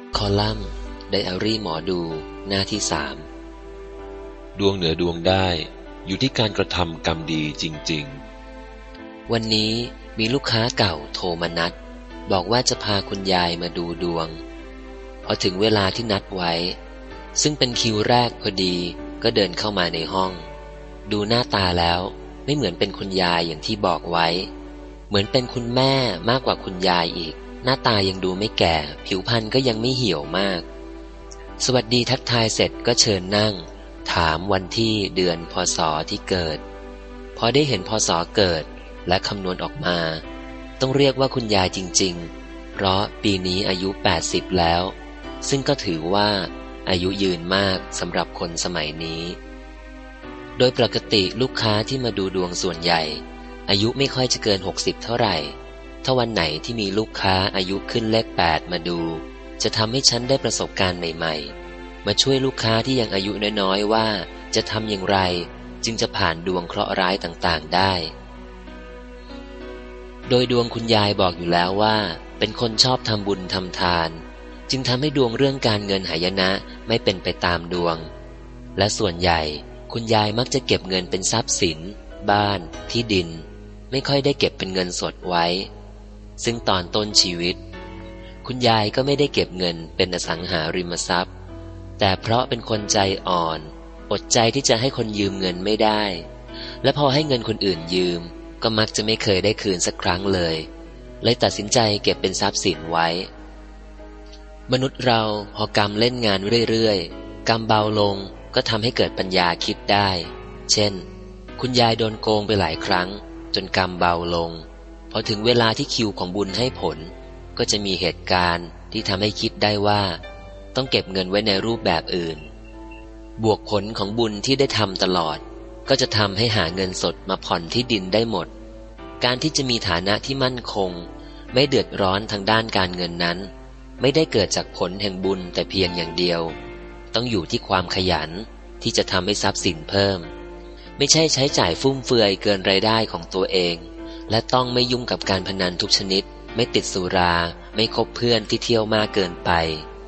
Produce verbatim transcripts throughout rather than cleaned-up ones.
คอลัมน์ไดอารี่หมอดูหน้าที่สามดวงเหนือดวงได้อยู่ที่การกระทำกรรมดีจริงๆวันนี้มีลูกค้าเก่าโทรมานัดบอกว่าจะพาคุณยายมาดูดวงพอถึงเวลาที่นัดไว้ซึ่งเป็นคิวแรกพอดีก็เดินเข้ามาในห้องดูหน้าตาแล้วไม่เหมือนเป็นคุณยายอย่างที่บอกไว้เหมือนเป็นคุณแม่มากกว่าคุณยายอีกหน้าตายังดูไม่แก่ผิวพรรณก็ยังไม่เหี่ยวมากสวัสดีทักทายเสร็จก็เชิญนั่งถามวันที่เดือนพศที่เกิดพอได้เห็นพศเกิดและคำนวณออกมาต้องเรียกว่าคุณยายจริงๆเพราะปีนี้อายุแปดสิบแล้วซึ่งก็ถือว่าอายุยืนมากสำหรับคนสมัยนี้โดยปกติลูกค้าที่มาดูดวงส่วนใหญ่อายุไม่ค่อยจะเกินหกสิบเท่าไหร่ถ้าวันไหนที่มีลูกค้าอายุขึ้นเลขแปดมาดูจะทำให้ฉันได้ประสบการณ์ใหม่ๆมาช่วยลูกค้าที่ยังอายุน้อยๆว่าจะทำอย่างไรจึงจะผ่านดวงเคราะห์ร้ายต่างๆได้โดยดวงคุณยายบอกอยู่แล้วว่าเป็นคนชอบทำบุญทำทานจึงทำให้ดวงเรื่องการเงินหายนะไม่เป็นไปตามดวงและส่วนใหญ่คุณยายมักจะเก็บเงินเป็นทรัพย์สินบ้านที่ดินไม่ค่อยได้เก็บเป็นเงินสดไว้ซึ่งตอนต้นชีวิตคุณยายก็ไม่ได้เก็บเงินเป็นอสังหาริมทรัพย์แต่เพราะเป็นคนใจอ่อนอดใจที่จะให้คนยืมเงินไม่ได้และพอให้เงินคนอื่นยืมก็มักจะไม่เคยได้คืนสักครั้งเลยเลยตัดสินใจเก็บเป็นทรัพย์สินไว้มนุษย์เราพอกรรมเล่นงานเรื่อยๆกรรมเบาลงก็ทำให้เกิดปัญญาคิดได้เช่นคุณยายโดนโกงไปหลายครั้งจนกรรมเบาลงพอถึงเวลาที่คิวของบุญให้ผลก็จะมีเหตุการณ์ที่ทำให้คิดได้ว่าต้องเก็บเงินไว้ในรูปแบบอื่นบวกผลของบุญที่ได้ทำตลอดก็จะทำให้หาเงินสดมาผ่อนที่ดินได้หมดการที่จะมีฐานะที่มั่นคงไม่เดือดร้อนทางด้านการเงินนั้นไม่ได้เกิดจากผลแห่งบุญแต่เพียงอย่างเดียวต้องอยู่ที่ความขยันที่จะทำให้ทรัพย์สินเพิ่มไม่ใช่ใช้จ่ายฟุ่มเฟือยเกินรายได้ของตัวเองและต้องไม่ยุ่งกับการพนันทุกชนิดไม่ติดสุราไม่คบเพื่อนที่เที่ยวมากเกินไป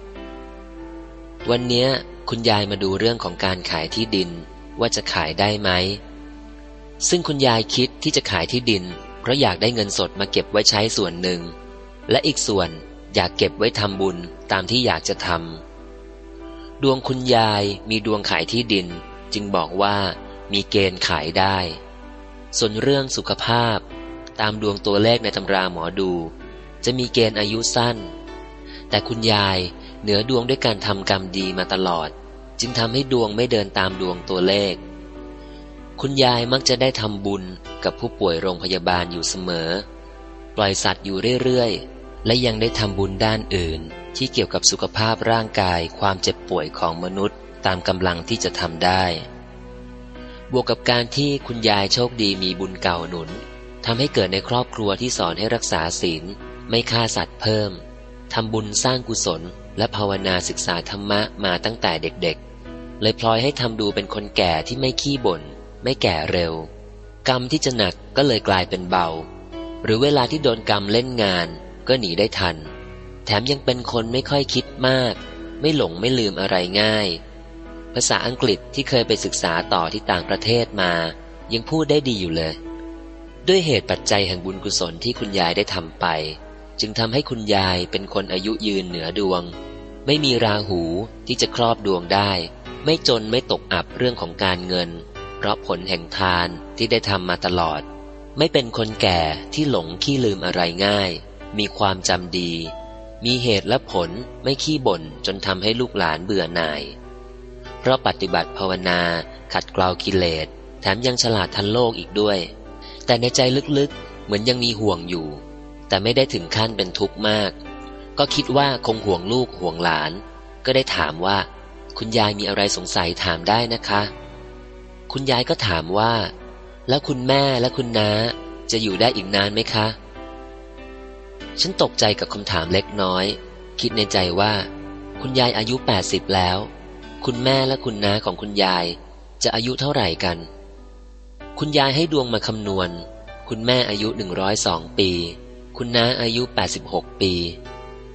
วันนี้คุณยายมาดูเรื่องของการขายที่ดินว่าจะขายได้ไหมซึ่งคุณยายคิดที่จะขายที่ดินเพราะอยากได้เงินสดมาเก็บไว้ใช้ส่วนหนึ่งและอีกส่วนอยากเก็บไว้ทำบุญตามที่อยากจะทำดวงคุณยายมีดวงขายที่ดินจึงบอกว่ามีเกณฑ์ขายได้ส่วนเรื่องสุขภาพตามดวงตัวเลขในตำราหมอดูจะมีเกณฑ์อายุสั้นแต่คุณยายเหนือดวงด้วยการทำกรรมดีมาตลอดจึงทำให้ดวงไม่เดินตามดวงตัวเลขคุณยายมักจะได้ทำบุญกับผู้ป่วยโรงพยาบาลอยู่เสมอปล่อยสัตว์อยู่เรื่อยๆและยังได้ทำบุญด้านอื่นที่เกี่ยวกับสุขภาพร่างกายความเจ็บป่วยของมนุษย์ตามกำลังที่จะทำได้บวกกับการที่คุณยายโชคดีมีบุญเก่าหนุนทำให้เกิดในครอบครัวที่สอนให้รักษาศีลไม่ฆ่าสัตว์เพิ่มทำบุญสร้างกุศลและภาวนาศึกษาธรรมะมาตั้งแต่เด็กๆเลยพลอยให้ทำดูเป็นคนแก่ที่ไม่ขี้บ่นไม่แก่เร็วกรรมที่จะหนักก็เลยกลายเป็นเบาหรือเวลาที่โดนกรรมเล่นงานก็หนีได้ทันแถมยังเป็นคนไม่ค่อยคิดมากไม่หลงไม่ลืมอะไรง่ายภาษาอังกฤษที่เคยไปศึกษาต่อที่ต่างประเทศมายังพูดได้ดีอยู่เลยด้วยเหตุปัจจัยแห่งบุญกุศลที่คุณยายได้ทำไปจึงทำให้คุณยายเป็นคนอายุยืนเหนือดวงไม่มีราหูที่จะครอบดวงได้ไม่จนไม่ตกอับเรื่องของการเงินเพราะผลแห่งทานที่ได้ทำมาตลอดไม่เป็นคนแก่ที่หลงขี้ลืมอะไรง่ายมีความจำดีมีเหตุและผลไม่ขี้บ่นจนทำให้ลูกหลานเบื่อหน่ายเพราะปฏิบัติภาวนาขัดเกลากิเลสแถมยังฉลาดทันโลกอีกด้วยแต่ในใจลึกๆเหมือนยังมีห่วงอยู่แต่ไม่ได้ถึงขั้นเป็นทุกข์มากก็คิดว่าคงห่วงลูกห่วงหลานก็ได้ถามว่าคุณยายมีอะไรสงสัยถามได้นะคะคุณยายก็ถามว่าแล้วคุณแม่และคุณน้าจะอยู่ได้อีกนานไหมคะฉันตกใจกับคำถามเล็กน้อยคิดในใจว่าคุณยายอายุแปดสิบแล้วคุณแม่และคุณน้าของคุณยายจะอายุเท่าไหร่กันคุณยายให้ดวงมาคำนวณคุณแม่อายุหนึ่งร้อยสองปีคุณน้าอายุแปดสิบหกปี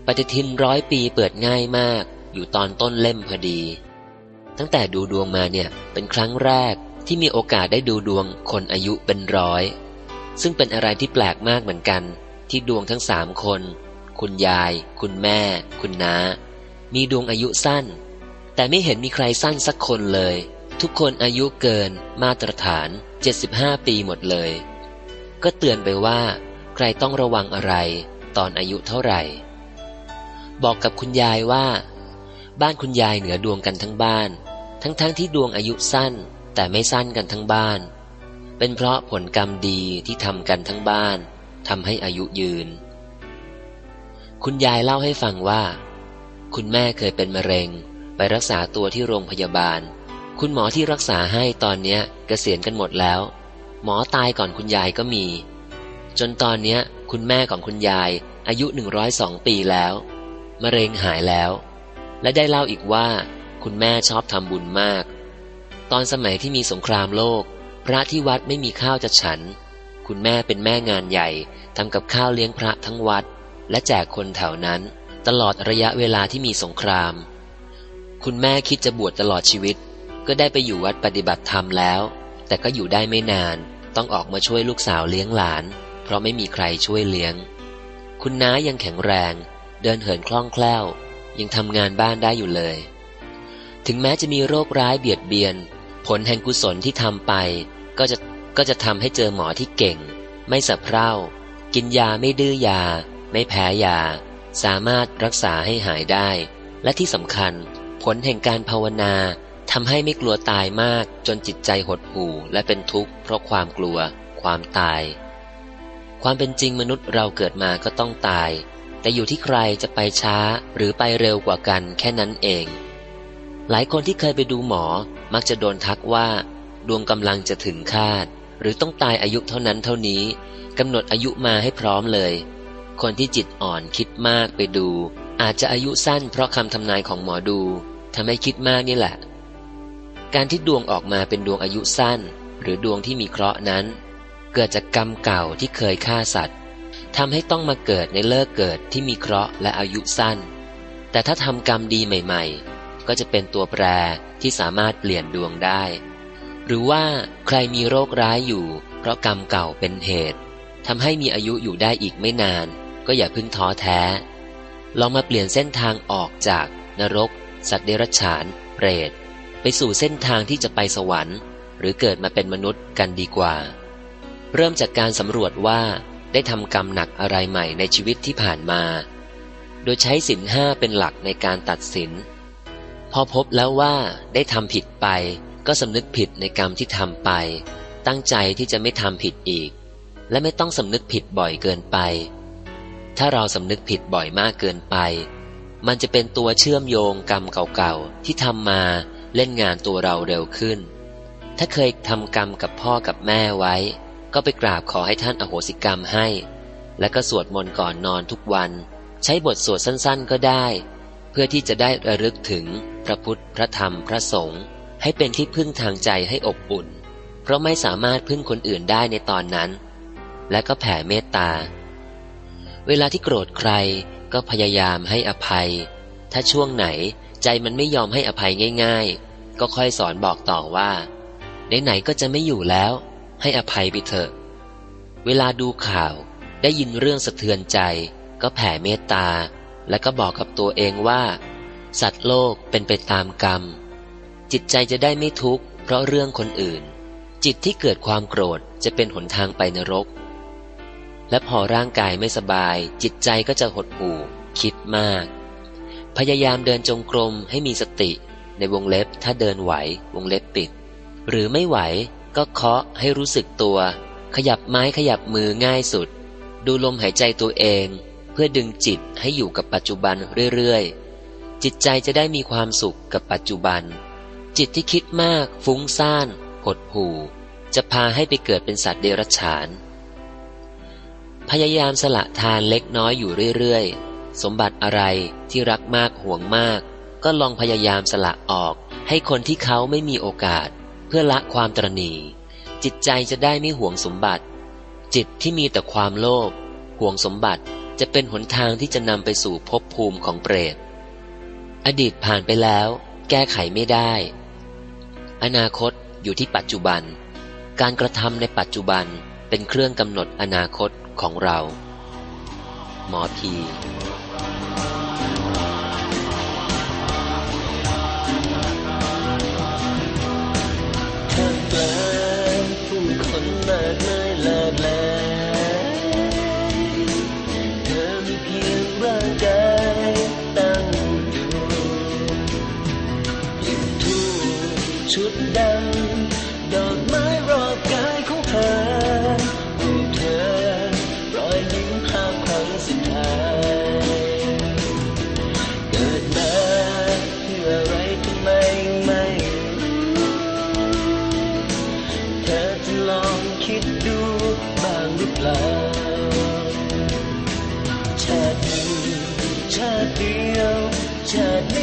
ปฏิทินร้อยปีเปิดง่ายมากอยู่ตอนต้นเล่มพอดีตั้งแต่ดูดวงมาเนี่ยเป็นครั้งแรกที่มีโอกาสได้ดูดวงคนอายุเป็นร้อยซึ่งเป็นอะไรที่แปลกมากเหมือนกันที่ดวงทั้งสามคนคุณยายคุณแม่คุณน้ามีดวงอายุสั้นแต่ไม่เห็นมีใครสั้นสักคนเลยทุกคนอายุเกินมาตรฐานเจ็ดสิบห้าปีหมดเลยก็เตือนไปว่าใครต้องระวังอะไรตอนอายุเท่าไหร่บอกกับคุณยายว่าบ้านคุณยายเหนือดวงกันทั้งบ้านทั้งๆ ท, ที่ดวงอายุสั้นแต่ไม่สั้นกันทั้งบ้านเป็นเพราะผลกรรมดีที่ทำกันทั้งบ้านทำให้อายุยืนคุณยายเล่าให้ฟังว่าคุณแม่เคยเป็นมะเร็งไปรักษาตัวที่โรงพยาบาลคุณหมอที่รักษาให้ตอนเนี้ยเกษียณกันหมดแล้วหมอตายก่อนคุณยายก็มีจนตอนเนี้ยคุณแม่ของคุณยายอายุหนึ่งร้อยสองปีแล้วมะเร็งหายแล้วและได้เล่าอีกว่าคุณแม่ชอบทำบุญมากตอนสมัยที่มีสงครามโลกพระที่วัดไม่มีข้าวจะฉันคุณแม่เป็นแม่งานใหญ่ทำกับข้าวเลี้ยงพระทั้งวัดและแจกคนแถวนั้นตลอดระยะเวลาที่มีสงครามคุณแม่คิดจะบวชตลอดชีวิตก็ได้ไปอยู่วัดปฏิบัติธรรมแล้วแต่ก็อยู่ได้ไม่นานต้องออกมาช่วยลูกสาวเลี้ยงหลานเพราะไม่มีใครช่วยเลี้ยงคุณน้ายังแข็งแรงเดินเหินคล่องแคล่วยังทำงานบ้านได้อยู่เลยถึงแม้จะมีโรคร้ายเบียดเบียนผลแห่งกุศลที่ทำไปก็จะก็จะทำให้เจอหมอที่เก่งไม่สะเพร่ากินยาไม่ดื้อยาไม่แพ้ยาสามารถรักษาให้หายได้และที่สำคัญผลแห่งการภาวนาทำให้ไม่กลัวตายมากจนจิตใจหดหู่และเป็นทุกข์เพราะความกลัวความตายความเป็นจริงมนุษย์เราเกิดมาก็ต้องตายแต่อยู่ที่ใครจะไปช้าหรือไปเร็วกว่ากันแค่นั้นเองหลายคนที่เคยไปดูหมอมักจะโดนทักว่าดวงกำลังจะถึงคาดหรือต้องตายอายุเท่านั้นเท่านี้กำหนดอายุมาให้พร้อมเลยคนที่จิตอ่อนคิดมากไปดูอาจจะอายุสั้นเพราะคำทำนายของหมอดูทำให้คิดมากนี่แหละการที่ดวงออกมาเป็นดวงอายุสั้นหรือดวงที่มีเคราะห์นั้นเกิดจากกรรมเก่าที่เคยฆ่าสัตว์ทำให้ต้องมาเกิดในเลิกเกิดที่มีเคราะห์และอายุสั้นแต่ถ้าทำกรรมดีใหม่ๆก็จะเป็นตัวแปรที่สามารถเปลี่ยนดวงได้หรือว่าใครมีโรคร้ายอยู่เพราะกรรมเก่าเป็นเหตุทำให้มีอายุอยู่ได้อีกไม่นานก็อย่าเพิ่งท้อแท้ลองมาเปลี่ยนเส้นทางออกจากนรกสัตว์เดรัจฉานเปรตไปสู่เส้นทางที่จะไปสวรรค์หรือเกิดมาเป็นมนุษย์กันดีกว่าเริ่มจากการสำรวจว่าได้ทำกรรมหนักอะไรใหม่ในชีวิตที่ผ่านมาโดยใช้ศีลห้าเป็นหลักในการตัดสินพอพบแล้วว่าได้ทำผิดไปก็สำนึกผิดในกรรมที่ทำไปตั้งใจที่จะไม่ทำผิดอีกและไม่ต้องสำนึกผิดบ่อยเกินไปถ้าเราสำนึกผิดบ่อยมากเกินไปมันจะเป็นตัวเชื่อมโยงกรรมเก่าๆที่ทำมาเล่นงานตัวเราเร็วขึ้นถ้าเคยทำกรรมกับพ่อกับแม่ไว้ก็ไปกราบขอให้ท่านอโหสิกรรมให้และก็สวดมนต์ก่อนนอนทุกวันใช้บทสวดสั้นๆก็ได้เพื่อที่จะได้ระลึกถึงพระพุทธพระธรรมพระสงฆ์ให้เป็นที่พึ่งทางใจให้อบอุ่นเพราะไม่สามารถพึ่งคนอื่นได้ในตอนนั้นและก็แผ่เมตตาเวลาที่โกรธใครก็พยายามให้อภัยถ้าช่วงไหนใจมันไม่ยอมให้อภัยง่ายๆก็ค่อยสอนบอกต่อว่าไหนๆก็จะไม่อยู่แล้วให้อภัยไปเถอะเวลาดูข่าวได้ยินเรื่องสะเทือนใจก็แผ่เมตตาและก็บอกกับตัวเองว่าสัตว์โลกเป็นไปตามกรรมจิตใจจะได้ไม่ทุกข์เพราะเรื่องคนอื่นจิตที่เกิดความโกรธจะเป็นหนทางไปนรกและพอร่างกายไม่สบายจิตใจก็จะหดหู่คิดมากพยายามเดินจงกรมให้มีสติในวงเล็บถ้าเดินไหววงเล็บปิดหรือไม่ไหวก็เคาะให้รู้สึกตัวขยับไม้ขยับมือง่ายสุดดูลมหายใจตัวเองเพื่อดึงจิตให้อยู่กับปัจจุบันเรื่อยๆจิตใจจะได้มีความสุขกับปัจจุบันจิตที่คิดมากฟุ้งซ่านหดหู่จะพาให้ไปเกิดเป็นสัตว์เดรัจฉานพยายามสละทานเล็กน้อยอยู่เรื่อยๆสมบัติอะไรที่รักมากห่วงมากก็ลองพยายามสละออกให้คนที่เขาไม่มีโอกาสเพื่อละความตระหนี่จิตใจจะได้ไม่ห่วงสมบัติจิตที่มีแต่ความโลภห่วงสมบัติจะจะเป็นหนทางที่จะนำไปสู่ภพภูมิของเปรตอดีตผ่านไปแล้วแก้ไขไม่ได้อนาคตอยู่ที่ปัจจุบันการกระทำในปัจจุบันเป็นเครื่องกำหนดอนาคตของเราหมอพีท่ามกลางผู้คนมากมายหลากหลายเธอมีเพียงร่างกายตั้งอยู่ยิ่งทูบชุดดำดอกไม้รอบกายของเธอรูปเธอรอยยิ้มภาพครั้งสุดท้ายเกิดมาเพื่ออะไรทำไมไม่เธอจะลองคิดดูบ้างหรือเปล่าชาติหนึ่งชาติเดียวชาตินี้